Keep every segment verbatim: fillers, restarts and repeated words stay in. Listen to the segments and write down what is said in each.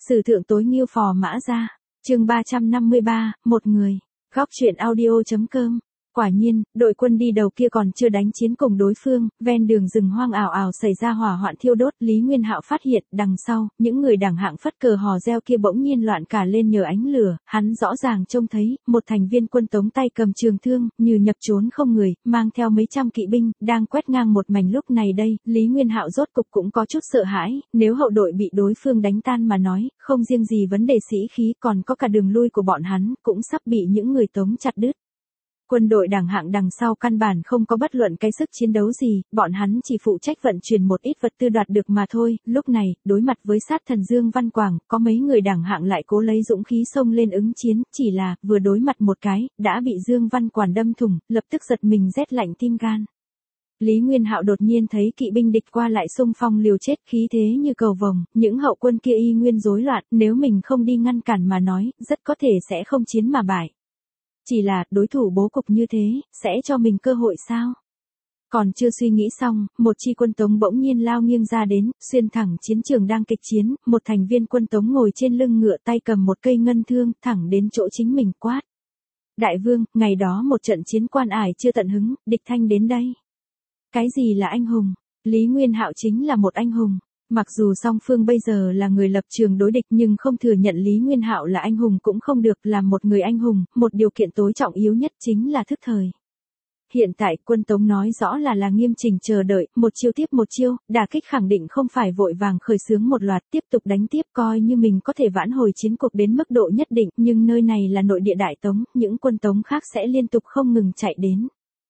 Sử thượng tối Ngưu Phò Mã Gia, chương ba trăm năm mươi ba, một người, góc truyện audio.com. Quả nhiên, đội quân đi đầu kia còn chưa đánh chiến cùng đối phương, ven đường rừng hoang ảo ảo xảy ra hỏa hoạn thiêu đốt. Lý Nguyên Hạo phát hiện, đằng sau, những người đảng hạng phất cờ hò reo kia bỗng nhiên loạn cả lên nhờ ánh lửa. Hắn rõ ràng trông thấy, một thành viên quân Tống tay cầm trường thương, như nhập trốn không người, mang theo mấy trăm kỵ binh, đang quét ngang một mảnh. Lúc này đây, Lý Nguyên Hạo rốt cục cũng có chút sợ hãi, nếu hậu đội bị đối phương đánh tan mà nói, không riêng gì vấn đề sĩ khí còn có cả đường lui của bọn hắn, cũng sắp bị những người Tống chặt đứt. Quân đội đảng hạng đằng sau căn bản không có bất luận cái sức chiến đấu gì, bọn hắn chỉ phụ trách vận chuyển một ít vật tư đoạt được mà thôi. Lúc này, đối mặt với sát thần Dương Văn Quảng, có mấy người đảng hạng lại cố lấy dũng khí xông lên ứng chiến, chỉ là, vừa đối mặt một cái, đã bị Dương Văn Quảng đâm thủng, lập tức giật mình rét lạnh tim gan. Lý Nguyên Hạo đột nhiên thấy kỵ binh địch qua lại xung phong liều chết, khí thế như cầu vồng, những hậu quân kia y nguyên rối loạn, nếu mình không đi ngăn cản mà nói, rất có thể sẽ không chiến mà bại. Chỉ là, đối thủ bố cục như thế, sẽ cho mình cơ hội sao? Còn chưa suy nghĩ xong, một chi quân Tống bỗng nhiên lao nghiêng ra đến, xuyên thẳng chiến trường đang kịch chiến, một thành viên quân Tống ngồi trên lưng ngựa tay cầm một cây ngân thương, thẳng đến chỗ chính mình quát. Đại vương, ngày đó một trận chiến quan ải chưa tận hứng, địch thanh đến đây. Cái gì là anh hùng? Lý Nguyên Hạo chính là một anh hùng. Mặc dù song phương bây giờ là người lập trường đối địch nhưng không thừa nhận Lý Nguyên Hạo là anh hùng cũng không được, làm một người anh hùng, một điều kiện tối trọng yếu nhất chính là thức thời. Hiện tại quân Tống nói rõ là là nghiêm chỉnh chờ đợi, một chiêu tiếp một chiêu, đả kích khẳng định không phải vội vàng khởi xướng một loạt, tiếp tục đánh tiếp coi như mình có thể vãn hồi chiến cuộc đến mức độ nhất định, nhưng nơi này là nội địa Đại Tống, những quân Tống khác sẽ liên tục không ngừng chạy đến.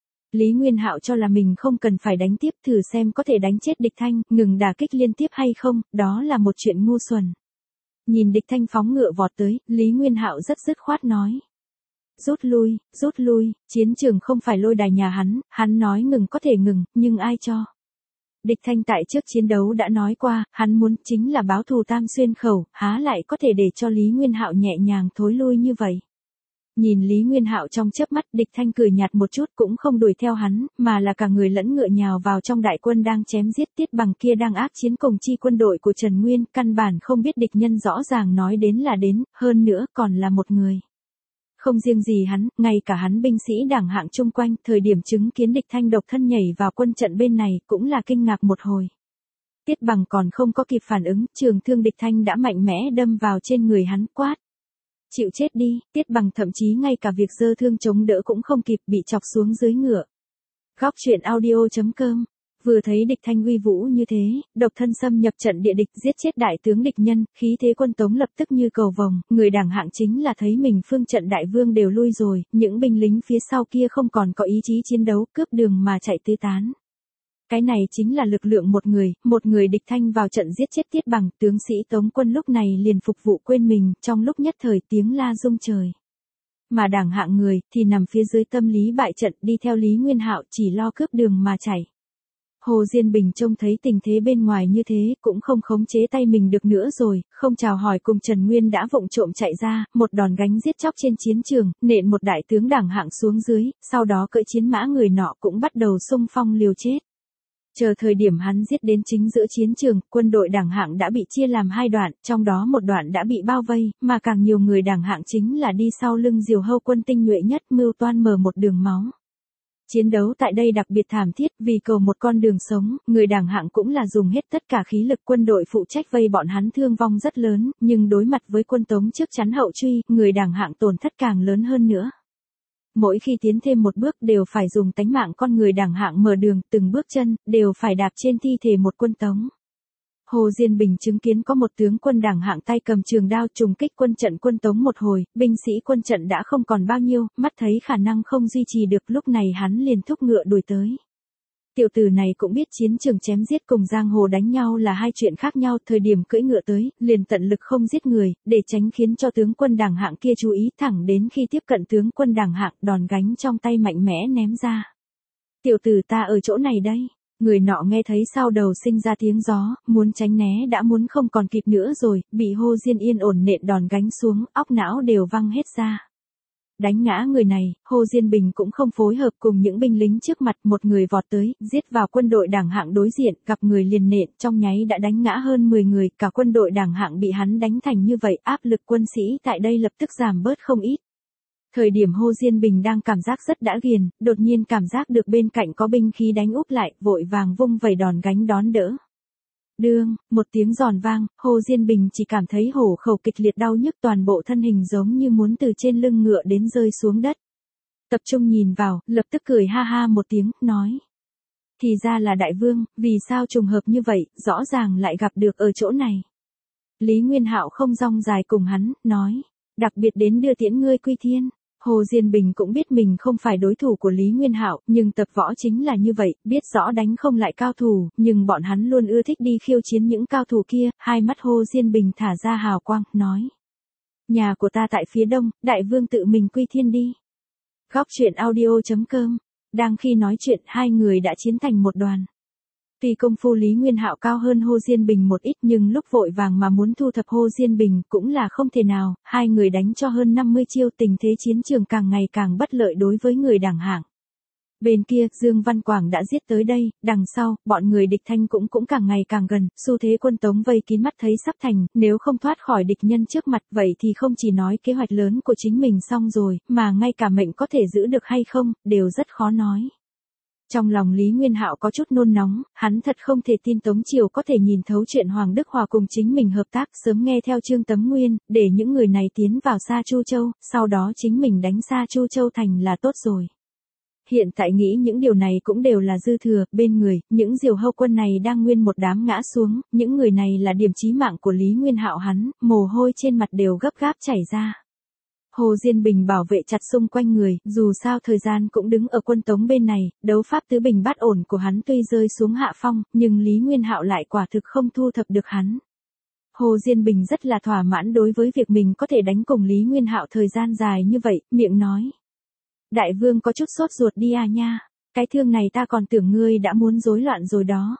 Lý Nguyên Hạo cho là mình không cần phải đánh tiếp, thử xem có thể đánh chết địch thanh, ngừng đả kích liên tiếp hay không, đó là một chuyện ngu xuẩn. Nhìn địch thanh phóng ngựa vọt tới, Lý Nguyên Hạo rất dứt khoát nói. Rút lui, rút lui, chiến trường không phải lôi đài nhà hắn, hắn nói ngừng có thể ngừng, nhưng ai cho. Địch thanh tại trước chiến đấu đã nói qua, hắn muốn chính là báo thù Tam Xuyên khẩu, há lại có thể để cho Lý Nguyên Hạo nhẹ nhàng thối lui như vậy. Nhìn Lý Nguyên Hạo trong chớp mắt, địch thanh cười nhạt một chút cũng không đuổi theo hắn, mà là cả người lẫn ngựa nhào vào trong đại quân đang chém giết. Tiết Bằng kia đang ác chiến cùng chi quân đội của Trần Nguyên, căn bản không biết địch nhân rõ ràng nói đến là đến, hơn nữa còn là một người. Không riêng gì hắn, ngay cả hắn binh sĩ đảng hạng chung quanh, thời điểm chứng kiến địch thanh độc thân nhảy vào quân trận bên này, cũng là kinh ngạc một hồi. Tiết Bằng còn không có kịp phản ứng, trường thương địch thanh đã mạnh mẽ đâm vào trên người hắn, quát. Chịu chết đi, Tiết Bằng thậm chí ngay cả việc giơ thương chống đỡ cũng không kịp, bị chọc xuống dưới ngựa. Góc truyện audio.com. Vừa thấy địch thanh uy vũ như thế, độc thân xâm nhập trận địa địch, giết chết đại tướng địch nhân, khí thế quân Tống lập tức như cầu vồng, người đảng hạng chính là thấy mình phương trận đại vương đều lui rồi, những binh lính phía sau kia không còn có ý chí chiến đấu, cướp đường mà chạy tứ tán. Cái này chính là lực lượng một người, một người địch thanh vào trận giết chết Tiết Bằng, tướng sĩ Tống quân lúc này liền phục vụ quên mình, trong lúc nhất thời tiếng la rung trời. Mà đảng hạng người, thì nằm phía dưới tâm lý bại trận, đi theo Lý Nguyên Hạo chỉ lo cướp đường mà chạy. Hồ Diên Bình trông thấy tình thế bên ngoài như thế, cũng không khống chế tay mình được nữa rồi, không chào hỏi cùng Trần Nguyên đã vụng trộm chạy ra, một đòn gánh giết chóc trên chiến trường, nện một đại tướng đảng hạng xuống dưới, sau đó cưỡi chiến mã người nọ cũng bắt đầu xung phong liều chết. Chờ thời điểm hắn giết đến chính giữa chiến trường, quân đội đảng hạng đã bị chia làm hai đoạn, trong đó một đoạn đã bị bao vây, mà càng nhiều người đảng hạng chính là đi sau lưng Diều Hâu quân tinh nhuệ nhất, mưu toan mở một đường máu. Chiến đấu tại đây đặc biệt thảm thiết, vì cầu một con đường sống, người đảng hạng cũng là dùng hết tất cả khí lực, quân đội phụ trách vây bọn hắn thương vong rất lớn, nhưng đối mặt với quân Tống trước chắn hậu truy, người đảng hạng tổn thất càng lớn hơn nữa. Mỗi khi tiến thêm một bước đều phải dùng tánh mạng con người đảng hạng mở đường, từng bước chân, đều phải đạp trên thi thể một quân Tống. Hồ Diên Bình chứng kiến có một tướng quân đảng hạng tay cầm trường đao trùng kích quân trận quân Tống một hồi, binh sĩ quân trận đã không còn bao nhiêu, mắt thấy khả năng không duy trì được, lúc này hắn liền thúc ngựa đuổi tới. Tiểu tử này cũng biết chiến trường chém giết cùng giang hồ đánh nhau là hai chuyện khác nhau, thời điểm cưỡi ngựa tới, liền tận lực không giết người, để tránh khiến cho tướng quân đảng hạng kia chú ý, thẳng đến khi tiếp cận tướng quân đảng hạng, đòn gánh trong tay mạnh mẽ ném ra. Tiểu tử ta ở chỗ này đây. Người nọ nghe thấy sau đầu sinh ra tiếng gió, muốn tránh né đã muốn không còn kịp nữa rồi, bị Hồ Diên yên ổn nện đòn gánh xuống, óc não đều văng hết ra. đánh ngã người này, Hồ Diên Bình cũng không phối hợp cùng những binh lính trước mặt, một người vọt tới, giết vào quân đội đảng hạng đối diện, gặp người liền nện, trong nháy đã đánh ngã hơn mười người, cả quân đội đảng hạng bị hắn đánh thành như vậy, áp lực quân sĩ tại đây lập tức giảm bớt không ít. Thời điểm Hồ Diên Bình đang cảm giác rất đã ghiền, đột nhiên cảm giác được bên cạnh có binh khí đánh úp lại, vội vàng vung vẩy đòn gánh đón đỡ. Đương, một tiếng giòn vang, Hồ Diên Bình chỉ cảm thấy hổ khẩu kịch liệt đau nhức, toàn bộ thân hình giống như muốn từ trên lưng ngựa đến rơi xuống đất. Tập trung nhìn vào, lập tức cười ha ha một tiếng, nói. Thì ra là đại vương, vì sao trùng hợp như vậy, rõ ràng lại gặp được ở chỗ này. Lý Nguyên Hạo không rong dài cùng hắn, nói. Đặc biệt đến đưa tiễn ngươi quy thiên. Hồ Diên Bình cũng biết mình không phải đối thủ của Lý Nguyên Hạo, nhưng tập võ chính là như vậy, biết rõ đánh không lại cao thủ, nhưng bọn hắn luôn ưa thích đi khiêu chiến những cao thủ kia, hai mắt Hồ Diên Bình thả ra hào quang, nói. Nhà của ta tại phía đông, đại vương tự mình quy thiên đi. Góc truyện audio chấm com, đang khi nói chuyện hai người đã chiến thành một đoàn. Tuy công phu Lý Nguyên Hạo cao hơn Hồ Diên Bình một ít nhưng lúc vội vàng mà muốn thu thập Hồ Diên Bình cũng là không thể nào, hai người đánh cho hơn năm mươi chiêu, tình thế chiến trường càng ngày càng bất lợi đối với người đảng hạng. Bên kia, Dương Văn Quảng đã giết tới đây, đằng sau, bọn người địch Thanh cũng cũng càng ngày càng gần, xu thế quân Tống vây kín mắt thấy sắp thành, nếu không thoát khỏi địch nhân trước mặt vậy thì không chỉ nói kế hoạch lớn của chính mình xong rồi, mà ngay cả mệnh có thể giữ được hay không, đều rất khó nói. Trong lòng Lý Nguyên Hạo có chút nôn nóng, hắn thật không thể tin Tống Triều có thể nhìn thấu chuyện Hoàng Đức Hòa cùng chính mình hợp tác, sớm nghe theo Trương Tấm Nguyên, để những người này tiến vào Sa Chu Châu, sau đó chính mình đánh Sa Chu Châu thành là tốt rồi. Hiện tại nghĩ những điều này cũng đều là dư thừa, bên người, những Diều Hâu quân này đang nguyên một đám ngã xuống, những người này là điểm chí mạng của Lý Nguyên Hạo hắn, mồ hôi trên mặt đều gấp gáp chảy ra. Hồ Diên Bình bảo vệ chặt xung quanh người, dù sao thời gian cũng đứng ở quân Tống bên này, đấu pháp tứ bình bát ổn của hắn tuy rơi xuống hạ phong, nhưng Lý Nguyên Hạo lại quả thực không thu thập được hắn. Hồ Diên Bình rất là thỏa mãn đối với việc mình có thể đánh cùng Lý Nguyên Hạo thời gian dài như vậy, miệng nói. Đại vương có chút sốt ruột đi à nha, cái thương này ta còn tưởng ngươi đã muốn rối loạn rồi đó.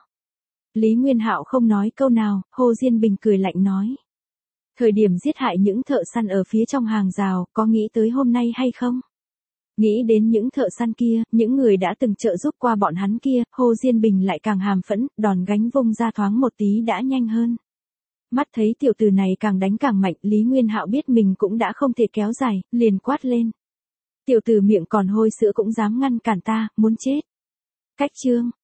Lý Nguyên Hạo không nói câu nào, Hồ Diên Bình cười lạnh nói. Thời điểm giết hại những thợ săn ở phía trong hàng rào, có nghĩ tới hôm nay hay không? Nghĩ đến những thợ săn kia, những người đã từng trợ giúp qua bọn hắn kia, Hồ Diên Bình lại càng hàm phẫn, đòn gánh vung ra thoáng một tí đã nhanh hơn. Mắt thấy tiểu tử này càng đánh càng mạnh, Lý Nguyên Hạo biết mình cũng đã không thể kéo dài, liền quát lên. Tiểu tử miệng còn hôi sữa cũng dám ngăn cản ta, muốn chết. Cách chương.